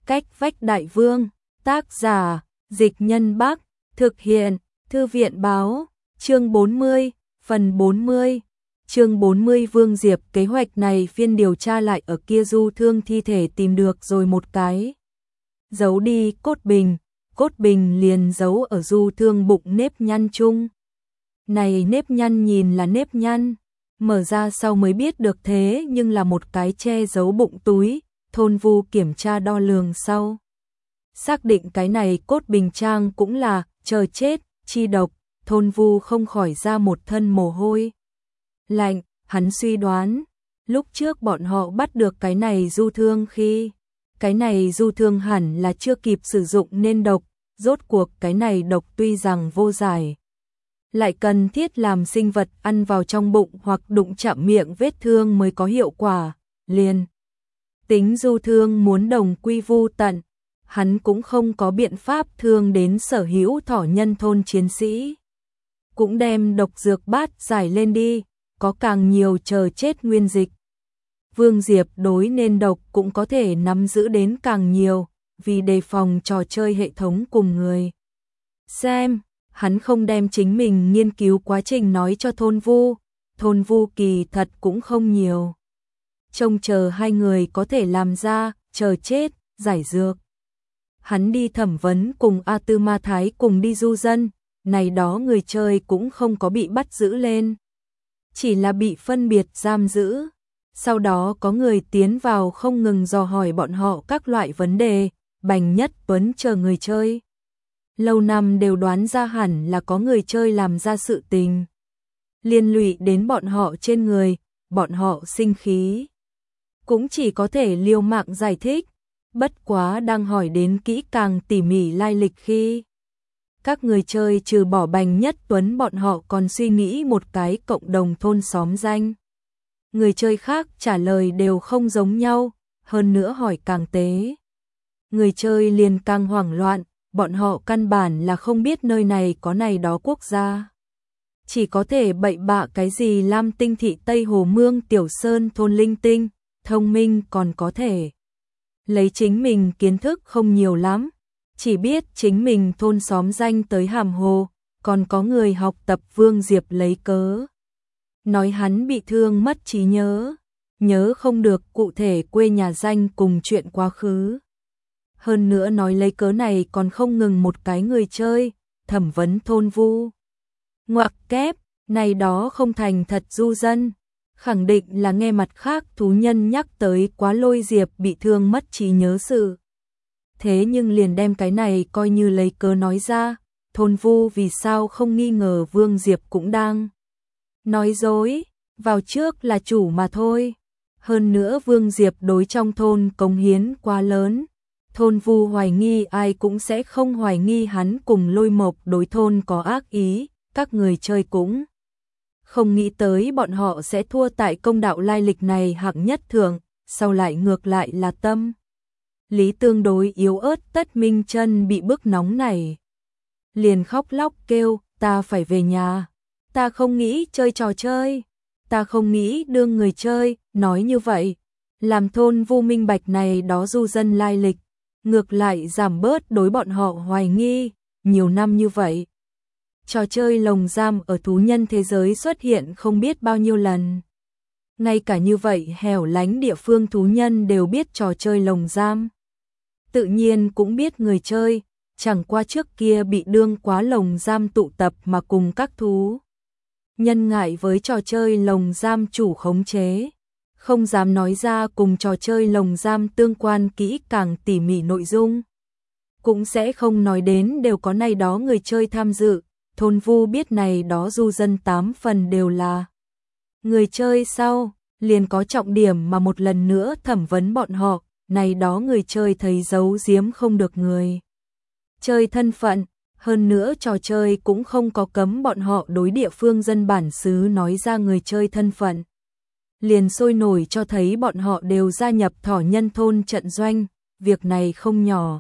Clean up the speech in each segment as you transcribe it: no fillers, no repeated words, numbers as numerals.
Cách vách đại vương, tác giả, Dịch Nhân Bắc, thực hiện, Thư viện báo, chương 40, phần 40. Chương 40 Vương Diệp kế hoạch này phiên điều tra lại ở kia du thương thi thể tìm được rồi một cái. Giấu đi cốt bình liền giấu ở du thương bụng nếp nhăn chung. Này nếp nhăn nhìn là nếp nhăn, mở ra sau mới biết được thế nhưng là một cái che giấu bụng túi, Thôn Vu kiểm tra đo lường sau. Xác định cái này cốt bình trang cũng là chờ chết, chi độc, Thôn Vu không khỏi ra một thân mồ hôi lạnh, hắn suy đoán, lúc trước bọn họ bắt được cái này du thương khi, cái này du thương hẳn là chưa kịp sử dụng nên độc, rốt cuộc cái này độc tuy rằng vô giải, lại cần thiết làm sinh vật ăn vào trong bụng hoặc đụng chạm miệng vết thương mới có hiệu quả, liền. Tính du thương muốn đồng quy vu tận, hắn cũng không có biện pháp thương đến sở hữu thỏ nhân thôn chiến sĩ. Cũng đem độc dược bát giải lên đi, có càng nhiều chờ chết nguyên dịch. Vương Diệp đối nên độc cũng có thể nắm giữ đến càng nhiều, vì đề phòng trò chơi hệ thống cùng người. Xem, hắn không đem chính mình nghiên cứu quá trình nói cho Thôn Vu kỳ thật cũng không nhiều. Trông chờ hai người có thể làm ra, chờ chết, giải dược. Hắn đi thẩm vấn cùng A Tư Ma Thái cùng đi du dân, này đó người chơi cũng không có bị bắt giữ lên. Chỉ là bị phân biệt giam giữ. Sau đó có người tiến vào không ngừng dò hỏi bọn họ các loại vấn đề, Bành Nhất Tuấn chờ người chơi. Lâu năm đều đoán ra hẳn là có người chơi làm ra sự tình. Liên lụy đến bọn họ trên người, bọn họ sinh khí. Cũng chỉ có thể liều mạng giải thích, bất quá đang hỏi đến kỹ càng tỉ mỉ lai lịch khi. Các người chơi trừ bỏ Bành Nhất Tuấn bọn họ còn suy nghĩ một cái cộng đồng thôn xóm danh. Người chơi khác trả lời đều không giống nhau, hơn nữa hỏi càng tế. Người chơi liền càng hoảng loạn, bọn họ căn bản là không biết nơi này có này đó quốc gia. Chỉ có thể bậy bạ cái gì Lam Tinh thị Tây Hồ Mương Tiểu Sơn thôn linh tinh, thông minh còn có thể. Lấy chính mình kiến thức không nhiều lắm, chỉ biết chính mình thôn xóm danh tới Hàm Hồ, còn có người học tập Vương Diệp lấy cớ. Nói hắn bị thương mất trí nhớ không được cụ thể quê nhà danh cùng chuyện quá khứ. Hơn nữa nói lấy cớ này còn không ngừng một cái người chơi, thẩm vấn Thôn Vu. Ngoặc kép, này đó không thành thật du dân, khẳng định là nghe mặt khác thú nhân nhắc tới quá Lôi Diệp bị thương mất trí nhớ sự. Thế nhưng liền đem cái này coi như lấy cớ nói ra, Thôn Vu vì sao không nghi ngờ Vương Diệp cũng đang nói dối, vào trước là chủ mà thôi. Hơn nữa Vương Diệp đối trong thôn cống hiến quá lớn, Thôn Vu hoài nghi ai cũng sẽ không hoài nghi hắn cùng Lôi Mộc đối thôn có ác ý, các người chơi cũng không nghĩ tới bọn họ sẽ thua tại công đạo lai lịch này hạng nhất thượng, sau lại ngược lại là tâm lý tương đối yếu ớt Tất Minh Chân bị bức nóng này. Liền khóc lóc kêu, ta phải về nhà, ta không nghĩ chơi trò chơi, ta không nghĩ đương người chơi, nói như vậy. Làm Thôn Vu minh bạch này đó du dân lai lịch, ngược lại giảm bớt đối bọn họ hoài nghi, nhiều năm như vậy. Trò chơi lồng giam ở thú nhân thế giới xuất hiện không biết bao nhiêu lần. Ngay cả như vậy hẻo lánh địa phương thú nhân đều biết trò chơi lồng giam. Tự nhiên cũng biết người chơi, chẳng qua trước kia bị đương quá lồng giam tụ tập mà cùng các thú. Nhân ngại với trò chơi lồng giam chủ khống chế, không dám nói ra cùng trò chơi lồng giam tương quan kỹ càng tỉ mỉ nội dung. Cũng sẽ không nói đến đều có này đó người chơi tham dự, Thôn Vu biết này đó du dân 8 phần đều là người chơi sau, liền có trọng điểm mà một lần nữa thẩm vấn bọn họ, này đó người chơi thấy giấu giếm không được người chơi thân phận, hơn nữa trò chơi cũng không có cấm bọn họ đối địa phương dân bản xứ nói ra người chơi thân phận. Liền sôi nổi cho thấy bọn họ đều gia nhập thỏ nhân thôn trận doanh, việc này không nhỏ.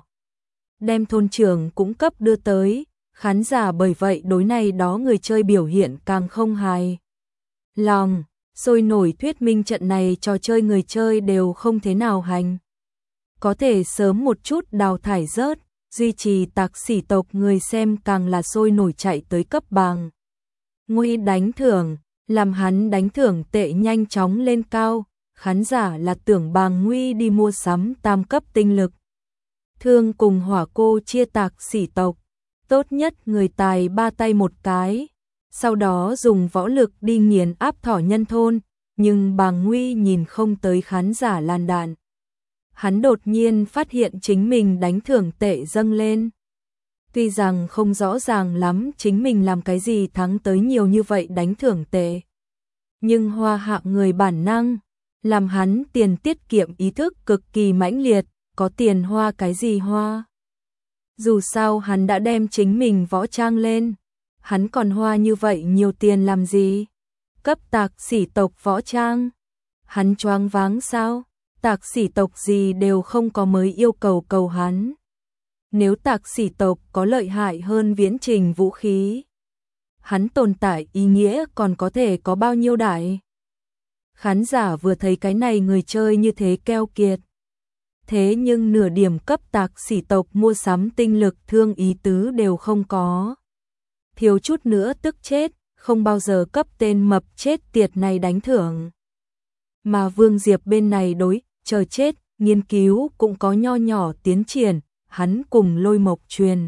Đem thôn trưởng cũng cấp đưa tới, khán giả bởi vậy đối này đó người chơi biểu hiện càng không hài lòng, sôi nổi thuyết minh trận này trò chơi người chơi đều không thế nào hành. có thể sớm một chút đào thải rớt, duy trì tạc sỉ tộc người xem càng là sôi nổi chạy tới cấp bằng. Nguy đánh thưởng, làm hắn đánh thưởng tệ nhanh chóng lên cao, khán giả là tưởng Bàng Nguy đi mua sắm tam cấp tinh lực. Thương cùng hỏa cô chia tạc sỉ tộc, tốt nhất người tài ba tay một cái, sau đó dùng võ lực đi nghiền áp thỏ nhân thôn, nhưng Bàng Nguy nhìn không tới khán giả lan đạn. Hắn đột nhiên phát hiện chính mình đánh thưởng tệ dâng lên. Tuy rằng không rõ ràng lắm chính mình làm cái gì thắng tới nhiều như vậy đánh thưởng tệ, nhưng hoa hạ người bản năng, làm hắn tiền tiết kiệm ý thức cực kỳ mãnh liệt, có tiền hoa cái gì hoa. Dù sao hắn đã đem chính mình võ trang lên, hắn còn hoa như vậy nhiều tiền làm gì? Cấp tạc sỉ tộc võ trang. Hắn choáng váng sao? Tạc sỉ tộc gì đều không có mới yêu cầu hắn. Nếu tạc sỉ tộc có lợi hại hơn viễn trình vũ khí, hắn tồn tại ý nghĩa còn có thể có bao nhiêu đại? Khán giả vừa thấy cái này người chơi như thế keo kiệt. Thế nhưng nửa điểm cấp tạc sỉ tộc mua sắm tinh lực thương ý tứ đều không có. Thiếu chút nữa tức chết, không bao giờ cấp tên mập chết tiệt này đánh thưởng. Mà Vương Diệp bên này đối, chờ chết, nghiên cứu cũng có nho nhỏ tiến triển, hắn cùng Lôi Mộc truyền.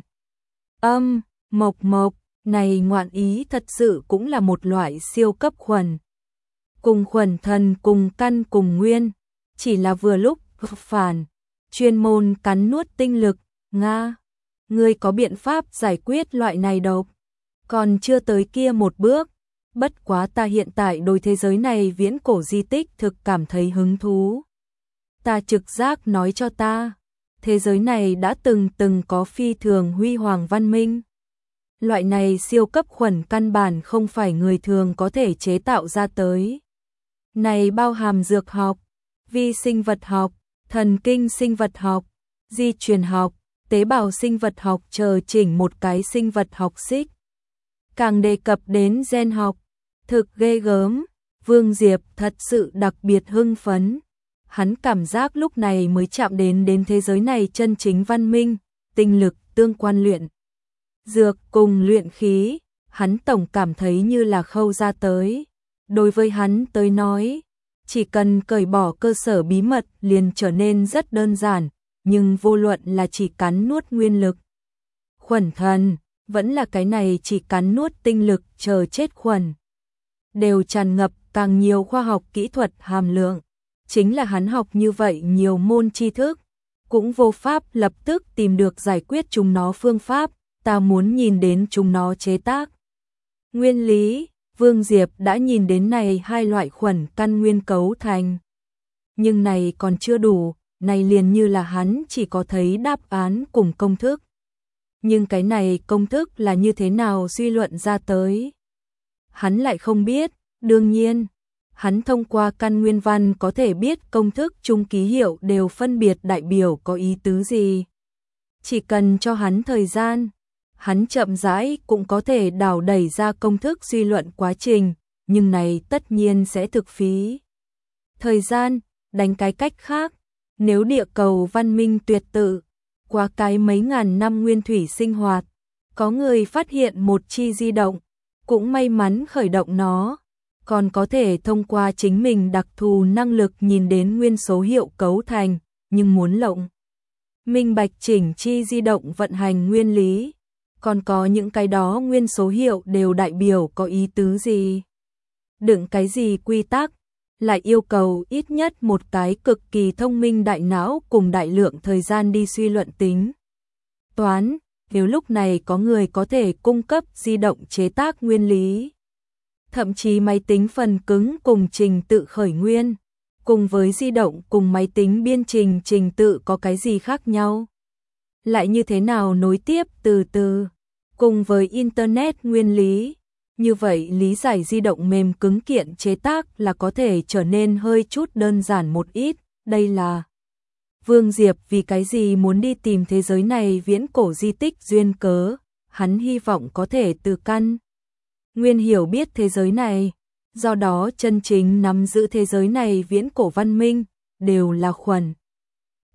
Mộc, này ngoạn ý thật sự cũng là một loại siêu cấp khuẩn. Cùng khuẩn thần cùng căn cùng nguyên, chỉ là vừa lúc phản, chuyên môn cắn nuốt tinh lực, Nga. Ngươi có biện pháp giải quyết loại này độc? Còn chưa tới kia một bước, bất quá ta hiện tại đối thế giới này viễn cổ di tích thực cảm thấy hứng thú. Ta trực giác nói cho ta, thế giới này đã từng có phi thường huy hoàng văn minh. Loại này siêu cấp khuẩn căn bản không phải người thường có thể chế tạo ra tới. Này bao hàm dược học, vi sinh vật học, thần kinh sinh vật học, di truyền học, tế bào sinh vật học chờ chỉnh một cái sinh vật học xích. Càng đề cập đến gen học, thực ghê gớm, Vương Diệp thật sự đặc biệt hưng phấn. Hắn cảm giác lúc này mới chạm đến thế giới này chân chính văn minh, tinh lực tương quan luyện. Dược cùng luyện khí, hắn tổng cảm thấy như là khâu ra tới. Đối với hắn tới nói, chỉ cần cởi bỏ cơ sở bí mật liền trở nên rất đơn giản, nhưng vô luận là chỉ cắn nuốt nguyên lực, khuẩn thần, vẫn là cái này chỉ cắn nuốt tinh lực chờ chết khuẩn, đều tràn ngập càng nhiều khoa học kỹ thuật hàm lượng. Chính là hắn học như vậy nhiều môn tri thức, cũng vô pháp lập tức tìm được giải quyết chúng nó phương pháp, ta muốn nhìn đến chúng nó chế tác. Nguyên lý, Vương Diệp đã nhìn đến này hai loại khuẩn căn nguyên cấu thành. Nhưng này còn chưa đủ, này liền như là hắn chỉ có thấy đáp án cùng công thức. Nhưng cái này công thức là như thế nào suy luận ra tới? Hắn lại không biết, đương nhiên. Hắn thông qua căn nguyên văn có thể biết công thức chung ký hiệu đều phân biệt đại biểu có ý tứ gì. Chỉ cần cho hắn thời gian, hắn chậm rãi cũng có thể đào đẩy ra công thức suy luận quá trình, nhưng này tất nhiên sẽ thực phí. Thời gian, đánh cái cách khác, nếu địa cầu văn minh tuyệt tự, qua cái mấy ngàn năm nguyên thủy sinh hoạt, có người phát hiện một chi di động, cũng may mắn khởi động nó. Còn có thể thông qua chính mình đặc thù năng lực nhìn đến nguyên số hiệu cấu thành, nhưng muốn lộng minh bạch chỉnh chi di động vận hành nguyên lý, còn có những cái đó nguyên số hiệu đều đại biểu có ý tứ gì, đựng cái gì quy tắc, lại yêu cầu ít nhất một cái cực kỳ thông minh đại não cùng đại lượng thời gian đi suy luận tính toán. Nếu lúc này có người có thể cung cấp di động chế tác nguyên lý, thậm chí máy tính phần cứng cùng trình tự khởi nguyên, cùng với di động cùng máy tính biên trình trình tự có cái gì khác nhau? Lại như thế nào nối tiếp từ từ, cùng với Internet nguyên lý? Như vậy lý giải di động mềm cứng kiện chế tác là có thể trở nên hơi chút đơn giản một ít, đây là Vương Diệp vì cái gì muốn đi tìm thế giới này viễn cổ di tích duyên cớ, hắn hy vọng có thể từ căn nguyên hiểu biết thế giới này, do đó chân chính nắm giữ thế giới này viễn cổ văn minh, đều là khuẩn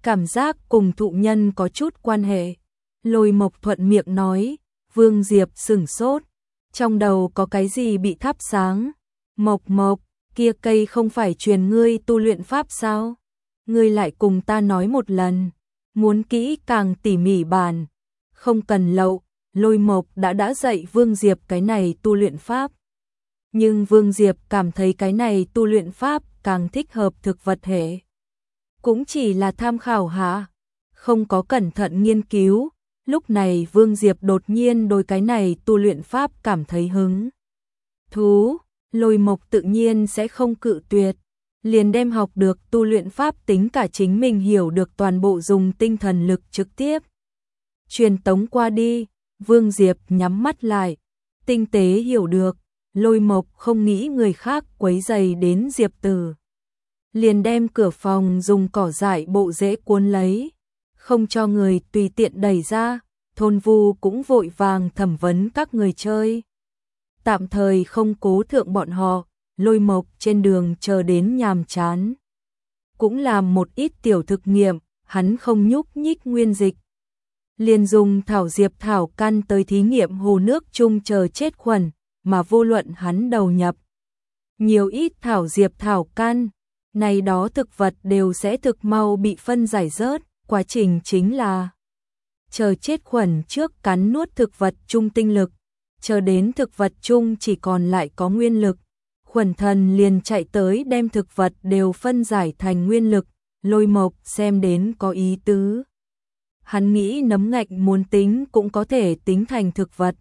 cảm giác cùng thụ nhân có chút quan hệ. Lôi Mộc thuận miệng nói, Vương Diệp sửng sốt, trong đầu có cái gì bị thắp sáng. Mộc Mộc, kia cây không phải truyền ngươi tu luyện pháp sao? Ngươi lại cùng ta nói một lần, muốn kỹ càng tỉ mỉ bàn, không cần lậu. Lôi Mộc đã dạy Vương Diệp cái này tu luyện pháp. Nhưng Vương Diệp cảm thấy cái này tu luyện pháp càng thích hợp thực vật hệ. Cũng chỉ là tham khảo hả? Không có cẩn thận nghiên cứu. Lúc này Vương Diệp đột nhiên đối cái này tu luyện pháp cảm thấy hứng thú. Lôi Mộc tự nhiên sẽ không cự tuyệt. Liền đem học được tu luyện pháp tính cả chính mình hiểu được toàn bộ dùng tinh thần lực trực tiếp truyền tống qua đi. Vương Diệp nhắm mắt lại, tinh tế hiểu được. Lôi Mộc không nghĩ người khác quấy rầy đến Diệp Tử, liền đem cửa phòng dùng cỏ dại bộ rễ cuốn lấy, không cho người tùy tiện đẩy ra. Thôn Vu cũng vội vàng thẩm vấn các người chơi, tạm thời không cố thượng bọn họ. Lôi Mộc trên đường chờ đến nhàm chán, cũng làm một ít tiểu thực nghiệm. Hắn không nhúc nhích nguyên dịch, liền dùng thảo diệp thảo căn tới thí nghiệm hồ nước chung chờ chết khuẩn, mà vô luận hắn đầu nhập nhiều ít thảo diệp thảo căn, này đó thực vật đều sẽ thực mau bị phân giải rớt. Quá trình chính là chờ chết khuẩn trước cắn nuốt thực vật chung tinh lực, chờ đến thực vật chung chỉ còn lại có nguyên lực, khuẩn thần liền chạy tới đem thực vật đều phân giải thành nguyên lực. Lôi Mộc xem đến có ý tứ. Hắn nghĩ nấm ngạch muốn tính cũng có thể tính thành thực vật.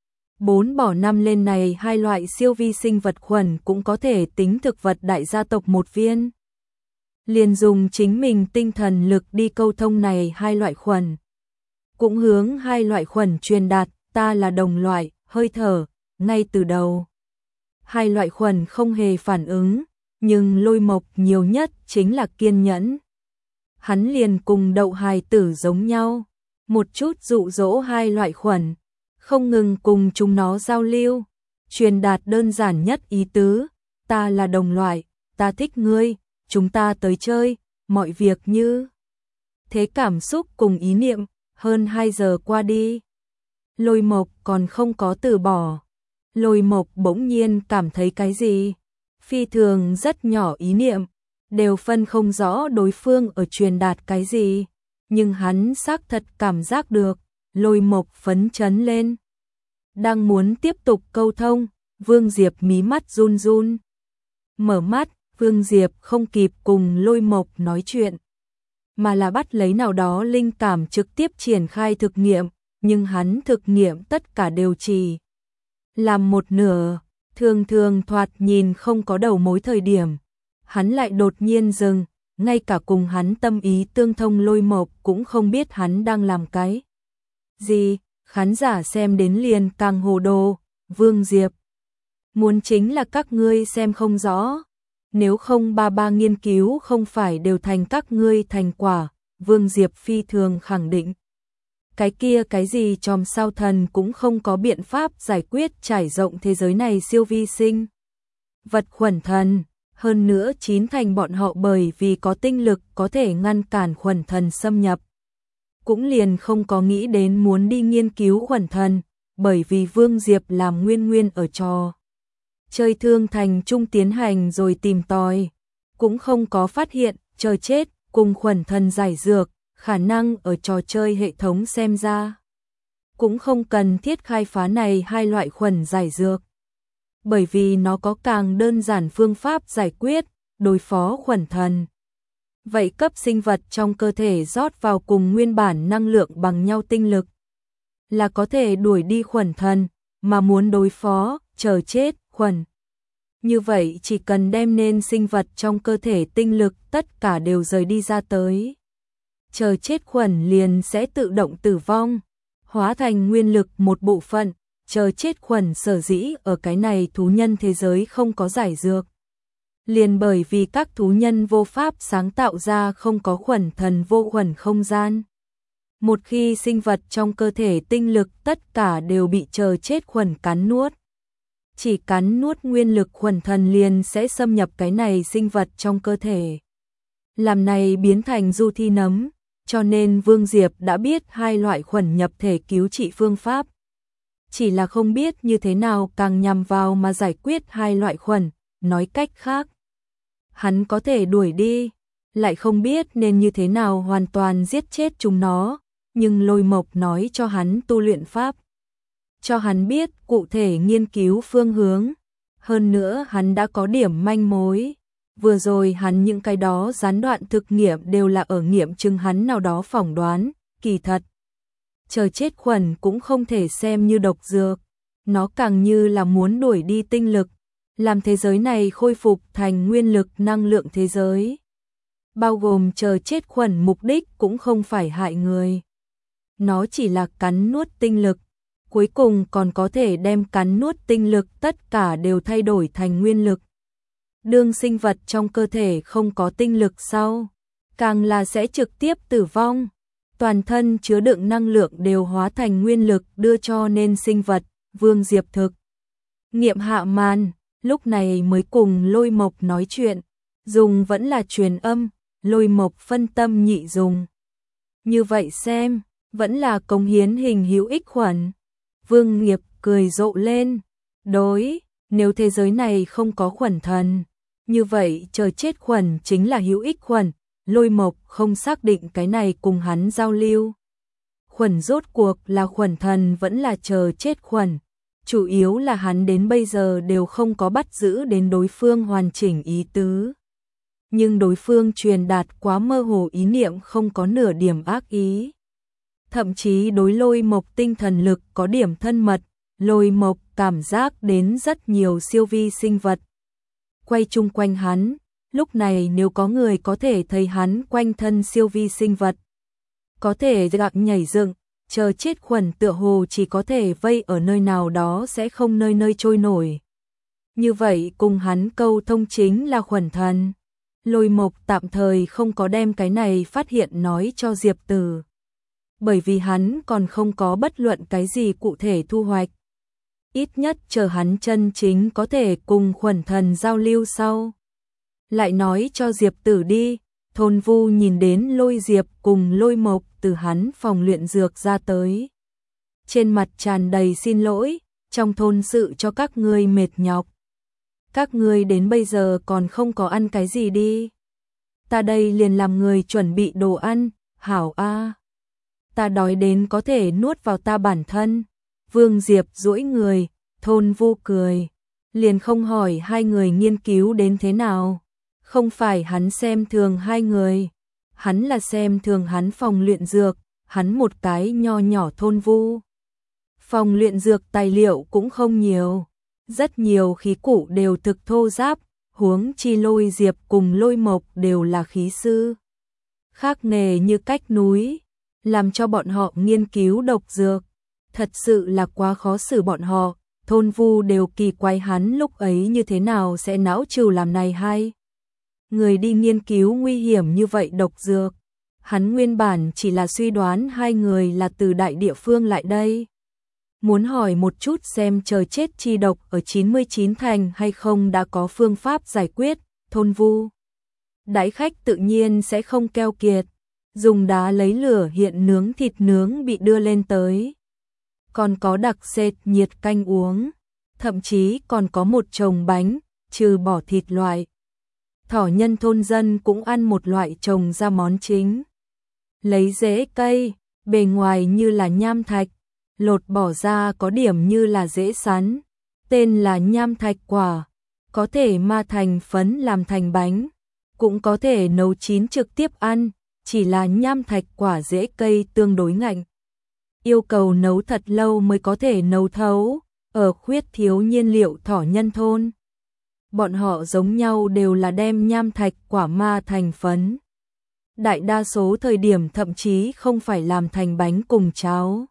4 bỏ 5 lên này hai loại siêu vi sinh vật khuẩn cũng có thể tính thực vật đại gia tộc một viên. Liền dùng chính mình tinh thần lực đi câu thông này hai loại khuẩn. Cũng hướng hai loại khuẩn truyền đạt, ta là đồng loại, hơi thở. Ngay từ đầu, hai loại khuẩn không hề phản ứng, nhưng Lôi Mộc nhiều nhất chính là kiên nhẫn. Hắn liền cùng đậu hài tử giống nhau, một chút dụ dỗ hai loại khuẩn, không ngừng cùng chúng nó giao lưu, truyền đạt đơn giản nhất ý tứ, ta là đồng loại, ta thích ngươi, chúng ta tới chơi, mọi việc như thế. Cảm xúc cùng ý niệm. Hơn 2 giờ qua đi, Lôi Mộc còn không có từ bỏ. Lôi Mộc bỗng nhiên cảm thấy cái gì phi thường rất nhỏ ý niệm, đều phân không rõ đối phương ở truyền đạt cái gì, nhưng hắn xác thật cảm giác được. Lôi Mộc phấn chấn lên, đang muốn tiếp tục câu thông. Vương Diệp mí mắt run run, mở mắt. Vương Diệp không kịp cùng Lôi Mộc nói chuyện, mà là bắt lấy nào đó linh cảm trực tiếp triển khai thực nghiệm, nhưng hắn thực nghiệm tất cả đều chỉ làm một nửa. Thường thường thoạt nhìn không có đầu mối thời điểm, hắn lại đột nhiên dừng, ngay cả cùng hắn tâm ý tương thông Lôi Mộc cũng không biết hắn đang làm cái gì. Khán giả xem đến liền càng hồ đồ. Vương Diệp, muốn chính là các ngươi xem không rõ, nếu không ba nghiên cứu không phải đều thành các ngươi thành quả. Vương Diệp phi thường khẳng định, cái kia cái gì chòm sao thần cũng không có biện pháp giải quyết trải rộng thế giới này siêu vi sinh vật khuẩn thần. Hơn nữa 9 thành bọn họ bởi vì có tinh lực có thể ngăn cản khuẩn thần xâm nhập, cũng liền không có nghĩ đến muốn đi nghiên cứu khuẩn thần, bởi vì Vương Diệp làm nguyên ở trò chơi Thương Thành Trung tiến hành rồi tìm tòi, cũng không có phát hiện chờ chết cùng khuẩn thần giải dược, khả năng ở trò chơi hệ thống xem ra cũng không cần thiết khai phá này hai loại khuẩn giải dược, bởi vì nó có càng đơn giản phương pháp giải quyết, đối phó khuẩn thần. Vậy cấp sinh vật trong cơ thể rót vào cùng nguyên bản năng lượng bằng nhau tinh lực, là có thể đuổi đi khuẩn thần, mà muốn đối phó chờ chết khuẩn. Như vậy chỉ cần đem nên sinh vật trong cơ thể tinh lực tất cả đều rời đi ra tới, chờ chết khuẩn liền sẽ tự động tử vong, hóa thành nguyên lực một bộ phận. Chờ chết khuẩn sở dĩ ở cái này thú nhân thế giới không có giải dược, liền bởi vì các thú nhân vô pháp sáng tạo ra không có khuẩn thần vô khuẩn không gian. Một khi sinh vật trong cơ thể tinh lực tất cả đều bị chờ chết khuẩn cắn nuốt, chỉ cắn nuốt nguyên lực khuẩn thần liền sẽ xâm nhập cái này sinh vật trong cơ thể, làm này biến thành du thi nấm, cho nên Vương Diệp đã biết hai loại khuẩn nhập thể cứu trị phương pháp. Chỉ là không biết như thế nào càng nhằm vào mà giải quyết hai loại khuẩn, nói cách khác. Hắn có thể đuổi đi, lại không biết nên như thế nào hoàn toàn giết chết chúng nó, nhưng Lôi Mộc nói cho hắn tu luyện pháp. Cho hắn biết cụ thể nghiên cứu phương hướng, hơn nữa hắn đã có điểm manh mối. Vừa rồi hắn những cái đó gián đoạn thực nghiệm đều là ở nghiệm chứng hắn nào đó phỏng đoán, kỳ thật. Chờ chết khuẩn cũng không thể xem như độc dược, nó càng như là muốn đuổi đi tinh lực, làm thế giới này khôi phục thành nguyên lực năng lượng thế giới. Bao gồm chờ chết khuẩn mục đích cũng không phải hại người. Nó chỉ là cắn nuốt tinh lực, cuối cùng còn có thể đem cắn nuốt tinh lực tất cả đều thay đổi thành nguyên lực. Đương sinh vật trong cơ thể không có tinh lực sau, càng là sẽ trực tiếp tử vong. Toàn thân chứa đựng năng lượng đều hóa thành nguyên lực đưa cho nên sinh vật. Vương Diệp thực nghiệm hạ màn, lúc này mới cùng Lôi Mộc nói chuyện, dùng vẫn là truyền âm, Lôi Mộc phân tâm nhị dùng. Như vậy xem, vẫn là cống hiến hình hữu ích khuẩn. Vương Diệp cười rộ lên, đối, nếu thế giới này không có khuẩn thần, như vậy chờ chết khuẩn chính là hữu ích khuẩn. Lôi Mộc không xác định cái này cùng hắn giao lưu. Khuẩn rốt cuộc là khuẩn thần vẫn là chờ chết khuẩn. Chủ yếu là hắn đến bây giờ đều không có bắt giữ đến đối phương hoàn chỉnh ý tứ. Nhưng đối phương truyền đạt quá mơ hồ ý niệm không có nửa điểm ác ý. Thậm chí đối Lôi Mộc tinh thần lực có điểm thân mật, Lôi Mộc cảm giác đến rất nhiều siêu vi sinh vật. Quay chung quanh hắn. Lúc này nếu có người có thể thấy hắn quanh thân siêu vi sinh vật, có thể gặng nhảy dựng, chờ chết khuẩn tựa hồ chỉ có thể vây ở nơi nào đó sẽ không nơi nơi trôi nổi. Như vậy cùng hắn câu thông chính là khuẩn thần. Lôi Mộc tạm thời không có đem cái này phát hiện nói cho Diệp Tử. Bởi vì hắn còn không có bất luận cái gì cụ thể thu hoạch. Ít nhất chờ hắn chân chính có thể cùng khuẩn thần giao lưu sau. Lại nói cho Diệp Tử đi. Thôn Vu nhìn đến Lôi Diệp cùng Lôi Mộc từ hắn phòng luyện dược ra tới. Trên mặt tràn đầy xin lỗi, trong thôn sự cho các ngươi mệt nhọc. Các ngươi đến bây giờ còn không có ăn cái gì đi. Ta đây liền làm người chuẩn bị đồ ăn, hảo a. Ta đói đến có thể nuốt vào ta bản thân. Vương Diệp duỗi người, Thôn Vu cười. Liền không hỏi hai người nghiên cứu đến thế nào. Không phải hắn xem thường hai người, hắn là xem thường hắn phòng luyện dược, hắn một cái nho nhỏ Thôn Vu. Phòng luyện dược tài liệu cũng không nhiều, rất nhiều khí cụ đều thực thô ráp, huống chi Lôi Diệp cùng Lôi Mộc đều là khí sư. Khác nghề như cách núi, làm cho bọn họ nghiên cứu độc dược, thật sự là quá khó xử bọn họ. Thôn Vu đều kỳ quái hắn lúc ấy như thế nào sẽ não trừ làm này hay. Người đi nghiên cứu nguy hiểm như vậy độc dược. Hắn nguyên bản chỉ là suy đoán hai người là từ đại địa phương lại đây. Muốn hỏi một chút xem chờ chết chi độc ở 99 thành hay không đã có phương pháp giải quyết. Thôn Vu đãi khách tự nhiên sẽ không keo kiệt. Dùng đá lấy lửa hiện nướng thịt nướng bị đưa lên tới. Còn có đặc sệt nhiệt canh uống. Thậm chí còn có một chồng bánh, trừ bỏ thịt loại. Thỏ nhân thôn dân cũng ăn một loại trồng ra món chính. Lấy rễ cây, bề ngoài như là nham thạch, lột bỏ ra có điểm như là rễ sắn, tên là nham thạch quả, có thể ma thành phấn làm thành bánh, cũng có thể nấu chín trực tiếp ăn, chỉ là nham thạch quả rễ cây tương đối ngạnh. Yêu cầu nấu thật lâu mới có thể nấu thấu, ở khuyết thiếu nhiên liệu thỏ nhân thôn. Bọn họ giống nhau đều là đem nham thạch quả ma thành phấn. Đại đa số thời điểm thậm chí không phải làm thành bánh cùng cháo,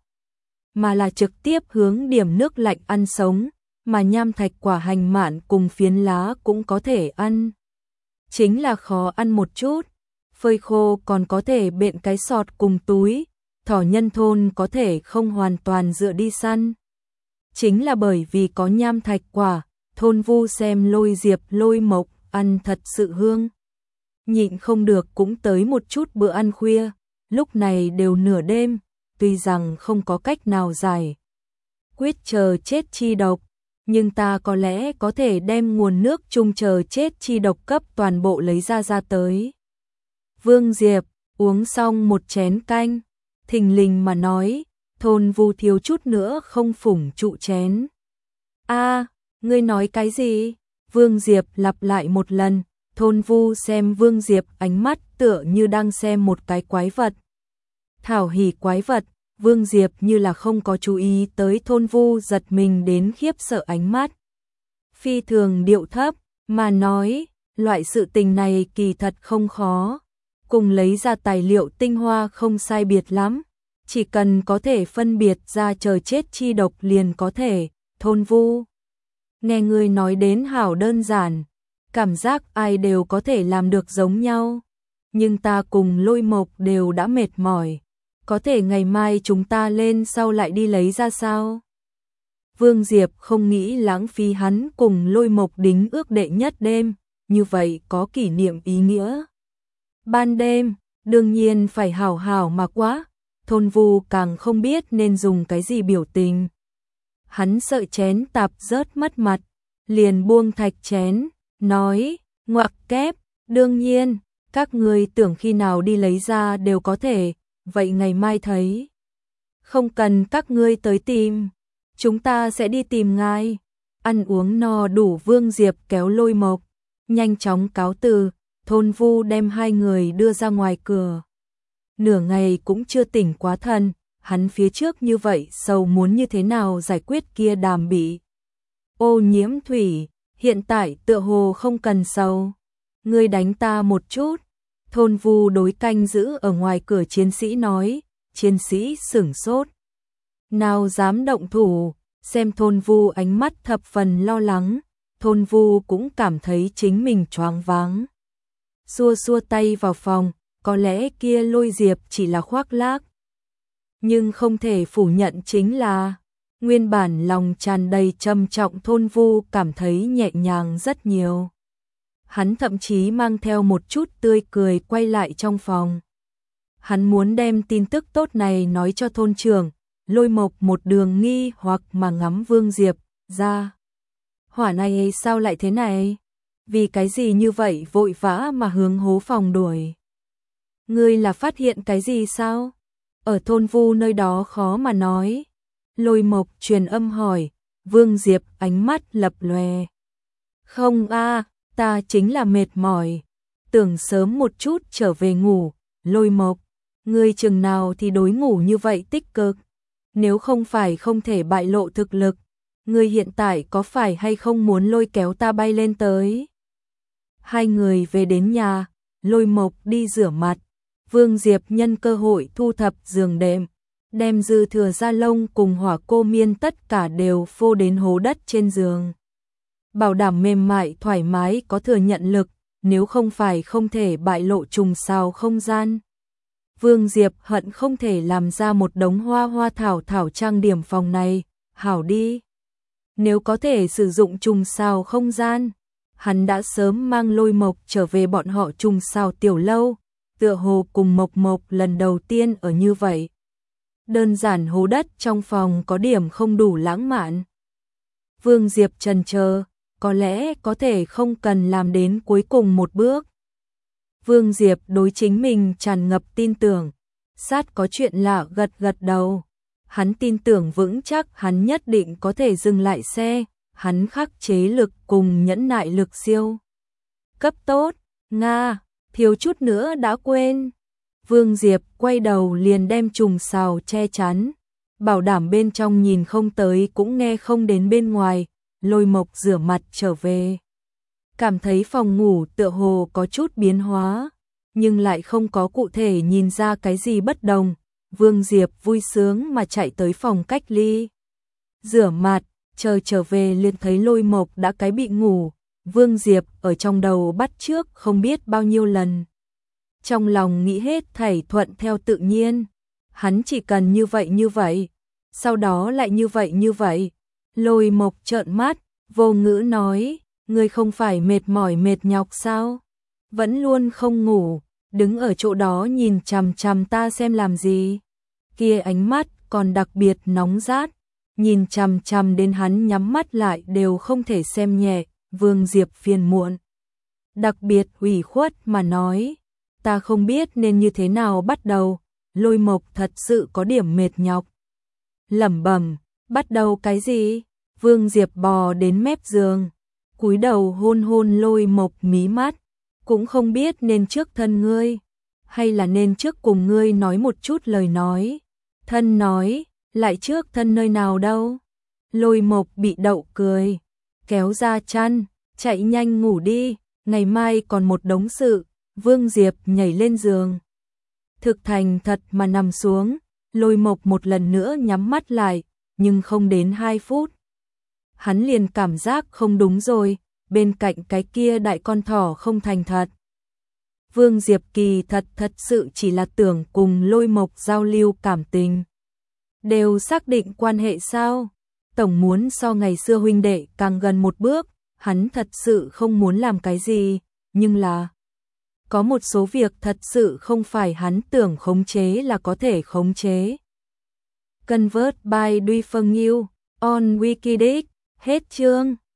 mà là trực tiếp hướng điểm nước lạnh ăn sống, mà nham thạch quả hành mạn cùng phiến lá cũng có thể ăn. Chính là khó ăn một chút, phơi khô còn có thể bện cái sọt cùng túi, thỏ nhân thôn có thể không hoàn toàn dựa đi săn. Chính là bởi vì có nham thạch quả, Thôn Vu xem Lôi Diệp Lôi Mộc ăn thật sự hương. nhịn không được cũng tới một chút bữa ăn khuya, lúc này đều nửa đêm, tuy rằng không có cách nào giải quyết chờ chết chi độc, nhưng ta có lẽ có thể đem nguồn nước chung chờ chết chi độc cấp toàn bộ lấy ra tới. Vương Diệp uống xong một chén canh, thình lình mà nói, Thôn Vu thiếu chút nữa không phủng trụ chén. A, ngươi nói cái gì? Vương Diệp lặp lại một lần, Thôn Vu xem Vương Diệp ánh mắt tựa như đang xem một cái quái vật. Thảo hỉ quái vật, Vương Diệp như là không có chú ý tới Thôn Vu giật mình đến khiếp sợ ánh mắt. Phi thường điệu thấp, mà nói, loại sự tình này kỳ thật không khó, cùng lấy ra tài liệu tinh hoa không sai biệt lắm, chỉ cần có thể phân biệt ra chờ chết chi độc liền có thể. Thôn Vu, nghe người nói đến hảo đơn giản, cảm giác ai đều có thể làm được giống nhau, nhưng ta cùng Lôi Mộc đều đã mệt mỏi, có thể ngày mai chúng ta lên sau lại đi lấy ra sao? Vương Diệp không nghĩ lãng phí hắn cùng Lôi Mộc đính ước đệ nhất đêm, như vậy có kỷ niệm ý nghĩa. Ban đêm, đương nhiên phải hảo hảo mà quá, Thôn Vu càng không biết nên dùng cái gì biểu tình. Hắn sợ chén tạp rớt mất mặt, liền buông thạch chén, nói, ngoặc kép, đương nhiên, các người tưởng khi nào đi lấy ra đều có thể, vậy ngày mai thấy. Không cần các ngươi tới tìm, chúng ta sẽ đi tìm ngài. Ăn uống no đủ, Vương Diệp kéo Lôi Mộc, nhanh chóng cáo từ, Thôn Vu đem hai người đưa ra ngoài cửa. Nửa ngày cũng chưa tỉnh quá thần, hắn phía trước như vậy sầu muốn như thế nào giải quyết kia đàm bị ô nhiễm thủy, hiện tại tựa hồ không cần sầu. Ngươi đánh ta một chút. Thôn Vu đối canh giữ ở ngoài cửa chiến sĩ nói, chiến sĩ sửng sốt. Nào dám động thủ, xem Thôn Vu ánh mắt thập phần lo lắng, Thôn Vu cũng cảm thấy chính mình choáng váng. Xua xua tay vào phòng, có lẽ kia Lôi Diệp chỉ là khoác lác. Nhưng không thể phủ nhận chính là, nguyên bản lòng tràn đầy trầm trọng Thôn Vu cảm thấy nhẹ nhàng rất nhiều. Hắn thậm chí mang theo một chút tươi cười quay lại trong phòng. Hắn muốn đem tin tức tốt này nói cho thôn trưởng. Lôi Mộc một đường nghi hoặc mà ngắm Vương Diệp ra. Hỏa này sao lại thế này? Vì cái gì như vậy vội vã mà hướng hố phòng đuổi? Ngươi là phát hiện cái gì sao? Ở Thôn Vu nơi đó khó mà nói. Lôi Mộc truyền âm hỏi, Vương Diệp ánh mắt lập lòe. Không a, ta chính là mệt mỏi, tưởng sớm một chút trở về ngủ. Lôi Mộc, ngươi chừng nào thì đối ngủ như vậy tích cực? Nếu không phải không thể bại lộ thực lực, ngươi hiện tại có phải hay không muốn lôi kéo ta bay lên tới? Hai người về đến nhà, Lôi Mộc đi rửa mặt, Vương Diệp nhân cơ hội thu thập giường đệm, đem dư thừa da lông cùng hỏa cô miên tất cả đều phô đến hố đất trên giường. Bảo đảm mềm mại thoải mái có thừa nhận lực, nếu không phải không thể bại lộ trùng sao không gian. Vương Diệp hận không thể làm ra một đống hoa hoa thảo thảo trang điểm phòng này, hảo đi. Nếu có thể sử dụng trùng sao không gian, hắn đã sớm mang Lôi Mộc trở về bọn họ trùng sao tiểu lâu, tựa hồ cùng Mộc Mộc lần đầu tiên ở như vậy. Đơn giản hố đất trong phòng có điểm không đủ lãng mạn. Vương Diệp chần chờ, có lẽ có thể không cần làm đến cuối cùng một bước. Vương Diệp đối chính mình tràn ngập tin tưởng, sát có chuyện lạ gật gật đầu. Hắn tin tưởng vững chắc hắn nhất định có thể dừng lại xe, hắn khắc chế lực cùng nhẫn nại lực siêu cấp tốt. Nga, thiếu chút nữa đã quên. Vương Diệp quay đầu liền đem trùng sào che chắn, bảo đảm bên trong nhìn không tới cũng nghe không đến bên ngoài. Lôi Mộc rửa mặt trở về, cảm thấy phòng ngủ tựa hồ có chút biến hóa, nhưng lại không có cụ thể nhìn ra cái gì bất đồng. Vương Diệp vui sướng mà chạy tới phòng cách ly, rửa mặt, chờ trở về liền thấy Lôi Mộc đã cái bị ngủ. Vương Diệp ở trong đầu bắt chước không biết bao nhiêu lần, trong lòng nghĩ hết thảy thuận theo tự nhiên, hắn chỉ cần như vậy, sau đó lại như vậy. Lôi Mộc trợn mắt, vô ngữ nói, ngươi không phải mệt mỏi mệt nhọc sao? vẫn luôn không ngủ, đứng ở chỗ đó nhìn chằm chằm ta xem làm gì. Kia ánh mắt còn đặc biệt nóng rát, nhìn chằm chằm đến hắn nhắm mắt lại đều không thể xem nhẹ. Vương Diệp phiền muộn, đặc biệt ủy khuất mà nói, ta không biết nên như thế nào bắt đầu. Lôi Mộc thật sự có điểm mệt nhọc. Lẩm bẩm, bắt đầu cái gì? Vương Diệp bò đến mép giường, cúi đầu hôn hôn Lôi Mộc mí mắt, cũng không biết nên trước thân ngươi, hay là nên trước cùng ngươi nói một chút lời nói. Thân nói, lại trước thân nơi nào đâu? Lôi Mộc bị đậu cười, kéo ra chăn, chạy nhanh ngủ đi, ngày mai còn một đống sự. Vương Diệp nhảy lên giường, thực thành thật mà nằm xuống. Lôi Mộc một lần nữa nhắm mắt lại, nhưng không đến 2 phút. Hắn liền cảm giác không đúng rồi, bên cạnh cái kia đại con thỏ không thành thật. Vương Diệp kỳ thật sự chỉ là tưởng cùng Lôi Mộc giao lưu cảm tình. Đều xác định quan hệ sao? Tổng muốn so ngày xưa huynh đệ càng gần một bước, hắn thật sự không muốn làm cái gì, nhưng là có một số việc thật sự không phải hắn tưởng khống chế là có thể khống chế. Convert by Duy Phân Nghiêu, on Wikidex, hết chương.